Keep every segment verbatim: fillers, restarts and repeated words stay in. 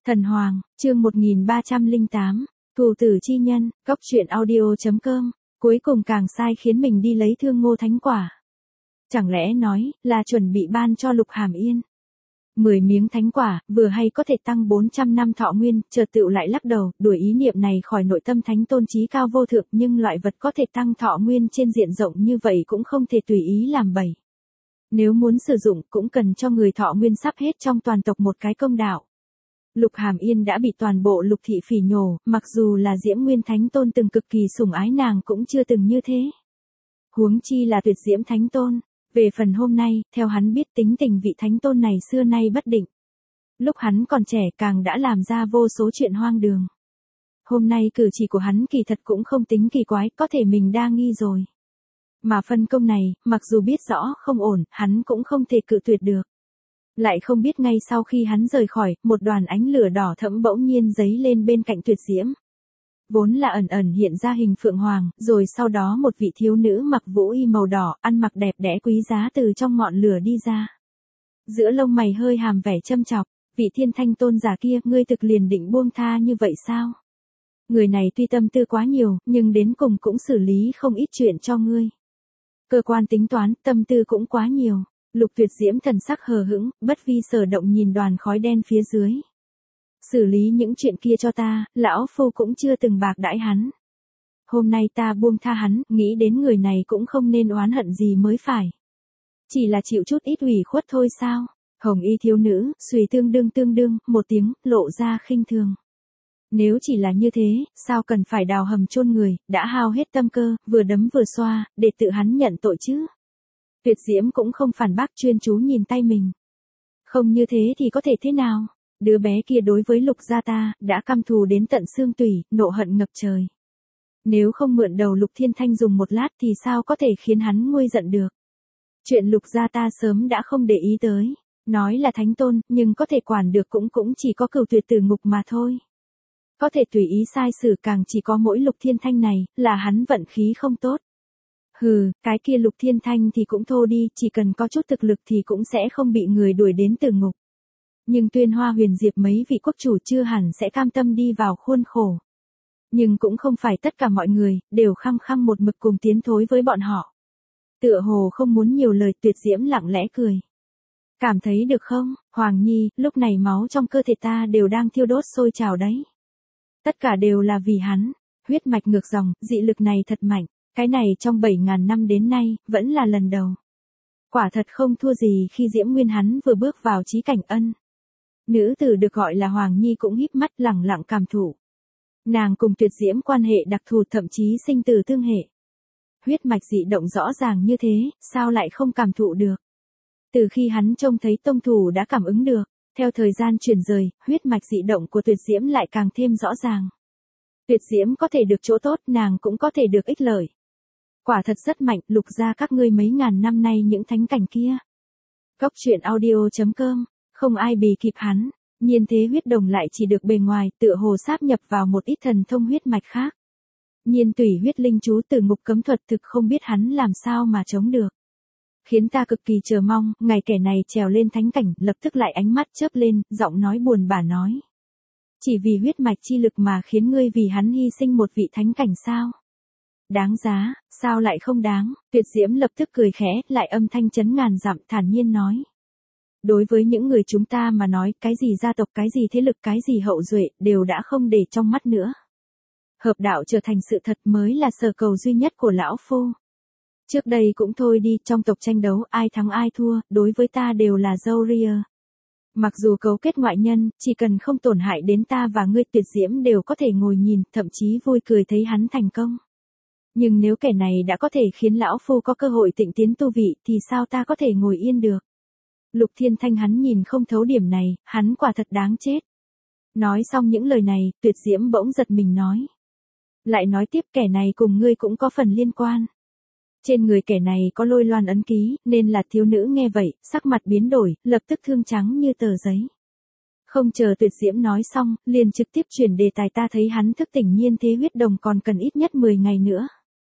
Thần Hoàng, chương một nghìn ba trăm lẻ tám, Thù tử chi nhân, Cóc truyện audio chấm com, cuối cùng càng sai khiến mình đi lấy Thương Ngô Thánh Quả. Chẳng lẽ nói, là chuẩn bị ban cho Lục Hàm Yên mười miếng thánh quả, vừa hay có thể tăng bốn trăm năm thọ nguyên, chợt tựu lại lắc đầu, đuổi ý niệm này khỏi nội tâm thánh tôn trí cao vô thượng, nhưng loại vật có thể tăng thọ nguyên trên diện rộng như vậy cũng không thể tùy ý làm bậy. Nếu muốn sử dụng cũng cần cho người thọ nguyên sắp hết trong toàn tộc một cái công đạo. Lục Hàm Yên đã bị toàn bộ Lục thị phỉ nhổ, mặc dù là Diễm Nguyên Thánh Tôn từng cực kỳ sủng ái nàng cũng chưa từng như thế. Huống chi là Tuyệt Diễm Thánh Tôn. Về phần hôm nay, theo hắn biết tính tình vị Thánh Tôn này xưa nay bất định. Lúc hắn còn trẻ càng đã làm ra vô số chuyện hoang đường. Hôm nay cử chỉ của hắn kỳ thật cũng không tính kỳ quái, có thể mình đa nghi rồi. Mà phân công này, mặc dù biết rõ không ổn, hắn cũng không thể cự tuyệt được. Lại không biết ngay sau khi hắn rời khỏi, một đoàn ánh lửa đỏ thẫm bỗng nhiên giấy lên bên cạnh Tuyệt Diễm. Vốn là ẩn ẩn hiện ra hình phượng hoàng, rồi sau đó một vị thiếu nữ mặc vũ y màu đỏ, ăn mặc đẹp đẽ quý giá từ trong ngọn lửa đi ra. Giữa lông mày hơi hàm vẻ châm chọc, vị Thiên Thanh Tôn giả kia, ngươi thực liền định buông tha như vậy sao? Người này tuy tâm tư quá nhiều, nhưng đến cùng cũng xử lý không ít chuyện cho ngươi. Cơ quan tính toán, tâm tư cũng quá nhiều. Lục Tuyệt Diễm thần sắc hờ hững, bất vi sở động nhìn đoàn khói đen phía dưới. Xử lý những chuyện kia cho ta, lão phu cũng chưa từng bạc đãi hắn. Hôm nay ta buông tha hắn, nghĩ đến người này cũng không nên oán hận gì mới phải. Chỉ là chịu chút ít ủy khuất thôi sao? Hồng y thiếu nữ, suy tương đương tương đương, một tiếng, lộ ra khinh thường. Nếu chỉ là như thế, sao cần phải đào hầm chôn người, đã hao hết tâm cơ, vừa đấm vừa xoa, để tự hắn nhận tội chứ? Tuyệt Diễm cũng không phản bác, chuyên chú nhìn tay mình. Không như thế thì có thể thế nào? Đứa bé kia đối với Lục gia ta, đã căm thù đến tận xương tủy, nộ hận ngập trời. Nếu không mượn đầu Lục Thiên Thanh dùng một lát thì sao có thể khiến hắn nguôi giận được? Chuyện Lục gia ta sớm đã không để ý tới. Nói là Thánh Tôn, nhưng có thể quản được cũng cũng chỉ có Cửu Tuyệt Tử Ngục mà thôi. Có thể tùy ý sai xử càng chỉ có mỗi Lục Thiên Thanh này, là hắn vận khí không tốt. Hừ, cái kia Lục Thiên Thanh thì cũng thô đi, chỉ cần có chút thực lực thì cũng sẽ không bị người đuổi đến Tử Ngục. Nhưng Tuyên Hoa Huyền Diệp mấy vị quốc chủ chưa hẳn sẽ cam tâm đi vào khuôn khổ. Nhưng cũng không phải tất cả mọi người, đều khăng khăng một mực cùng tiến thối với bọn họ. Tựa hồ không muốn nhiều lời, Tuyệt Diễm lặng lẽ cười. Cảm thấy được không, Hoàng Nhi, lúc này máu trong cơ thể ta đều đang thiêu đốt sôi trào đấy. Tất cả đều là vì hắn, huyết mạch ngược dòng, dị lực này thật mạnh, cái này trong bảy ngàn năm đến nay, vẫn là lần đầu. Quả thật không thua gì khi Diễm Nguyên hắn vừa bước vào Chí Cảnh Ân. Nữ tử được gọi là Hoàng Nhi cũng híp mắt lẳng lặng cảm thụ. Nàng cùng Tuyệt Diễm quan hệ đặc thù, thậm chí sinh tử tương hệ. Huyết mạch dị động rõ ràng như thế, sao lại không cảm thụ được? Từ khi hắn trông thấy tông thủ đã cảm ứng được, theo thời gian chuyển rời, huyết mạch dị động của Tuyệt Diễm lại càng thêm rõ ràng. Tuyệt Diễm có thể được chỗ tốt, nàng cũng có thể được ích lợi. Quả thật rất mạnh, Lục gia các ngươi mấy ngàn năm nay những thánh cảnh kia. Cóc truyện audio chấm com, không ai bì kịp hắn, nhiên thế huyết đồng lại chỉ được bề ngoài, tựa hồ sáp nhập vào một ít thần thông huyết mạch khác. Nhiên tùy huyết linh chú Tử Ngục cấm thuật thực không biết hắn làm sao mà chống được. Khiến ta cực kỳ chờ mong, ngày kẻ này trèo lên thánh cảnh, lập tức lại ánh mắt chớp lên, giọng nói buồn bã nói. Chỉ vì huyết mạch chi lực mà khiến ngươi vì hắn hy sinh một vị thánh cảnh sao? Đáng giá, sao lại không đáng? Tuyệt Diễm lập tức cười khẽ, lại âm thanh chấn ngàn dặm, thản nhiên nói. Đối với những người chúng ta mà nói, cái gì gia tộc, cái gì thế lực, cái gì hậu duệ, đều đã không để trong mắt nữa. Hợp đạo trở thành sự thật mới là sở cầu duy nhất của lão phu. Trước đây cũng thôi đi, trong tộc tranh đấu, ai thắng ai thua, đối với ta đều là dâu ria. Mặc dù cấu kết ngoại nhân, chỉ cần không tổn hại đến ta và ngươi, Tuyệt Diễm đều có thể ngồi nhìn, thậm chí vui cười thấy hắn thành công. Nhưng nếu kẻ này đã có thể khiến lão phu có cơ hội tịnh tiến tu vị, thì sao ta có thể ngồi yên được? Lục Thiên Thanh hắn nhìn không thấu điểm này, hắn quả thật đáng chết. Nói xong những lời này, Tuyệt Diễm bỗng giật mình nói. Lại nói tiếp, kẻ này cùng ngươi cũng có phần liên quan. Trên người kẻ này có lôi loan ấn ký, nên là thiếu nữ nghe vậy, sắc mặt biến đổi, lập tức thương trắng như tờ giấy. Không chờ Tuyệt Diễm nói xong, liền trực tiếp chuyển đề tài, ta thấy hắn thức tỉnh nhiên thế huyết đồng còn cần ít nhất mười ngày nữa.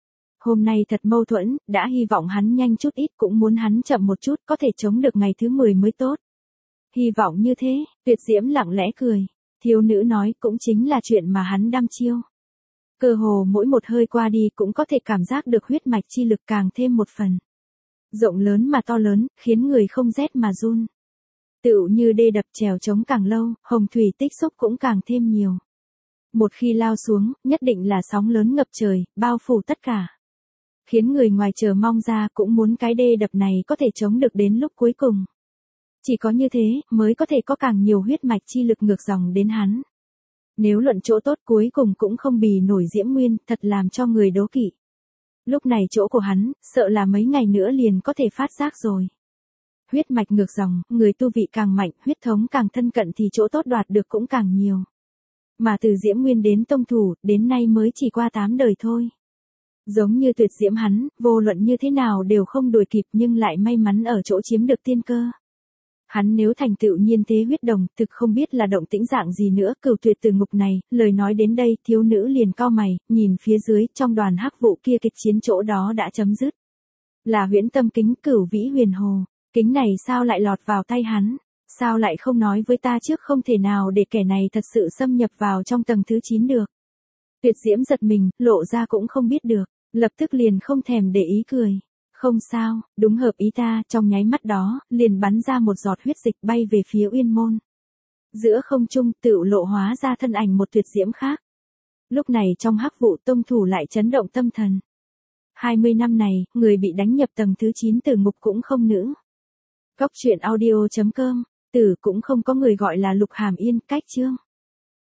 Hôm nay thật mâu thuẫn, đã hy vọng hắn nhanh chút ít, cũng muốn hắn chậm một chút, có thể chống được ngày thứ mười mới tốt. Hy vọng như thế, Tuyệt Diễm lặng lẽ cười. Thiếu nữ nói cũng chính là chuyện mà hắn đăm chiêu. Cơ hồ mỗi một hơi qua đi cũng có thể cảm giác được huyết mạch chi lực càng thêm một phần. Rộng lớn mà to lớn, khiến người không rét mà run. Tựu như đê đập trèo trống càng lâu, hồng thủy tích xúc cũng càng thêm nhiều. Một khi lao xuống, nhất định là sóng lớn ngập trời, bao phủ tất cả. Khiến người ngoài chờ mong ra cũng muốn cái đê đập này có thể chống được đến lúc cuối cùng. Chỉ có như thế, mới có thể có càng nhiều huyết mạch chi lực ngược dòng đến hắn. Nếu luận chỗ tốt cuối cùng cũng không bì nổi Diễm Nguyên, thật làm cho người đố kỵ. Lúc này chỗ của hắn, sợ là mấy ngày nữa liền có thể phát giác rồi. Huyết mạch ngược dòng, người tu vị càng mạnh, huyết thống càng thân cận thì chỗ tốt đoạt được cũng càng nhiều. Mà từ Diễm Nguyên đến tông thủ, đến nay mới chỉ qua tám đời thôi. Giống như tuyệt diễm hắn, vô luận như thế nào đều không đuổi kịp nhưng lại may mắn ở chỗ chiếm được tiên cơ. Hắn nếu thành tựu nhiên thế huyết đồng, thực không biết là động tĩnh dạng gì nữa, cửu tuyệt từ ngục này, lời nói đến đây, thiếu nữ liền cau mày, nhìn phía dưới, trong đoàn hắc vụ kia kịch chiến chỗ đó đã chấm dứt. Là huyễn tâm kính cửu vĩ huyền hồ, kính này sao lại lọt vào tay hắn, sao lại không nói với ta trước, không thể nào để kẻ này thật sự xâm nhập vào trong tầng thứ chín được. Tuyệt diễm giật mình, lộ ra cũng không biết được, lập tức liền không thèm để ý cười. Không sao, đúng hợp ý ta, trong nháy mắt đó, liền bắn ra một giọt huyết dịch bay về phía uyên môn. Giữa không trung tựu lộ hóa ra thân ảnh một tuyệt diễm khác. Lúc này trong hắc vụ tông thủ lại chấn động tâm thần. hai mươi năm này, người bị đánh nhập tầng thứ chín từ ngục cũng không nữ. Cóc truyện audio chấm com, tử cũng không có người gọi là Lục Hàm Yên, cách chương.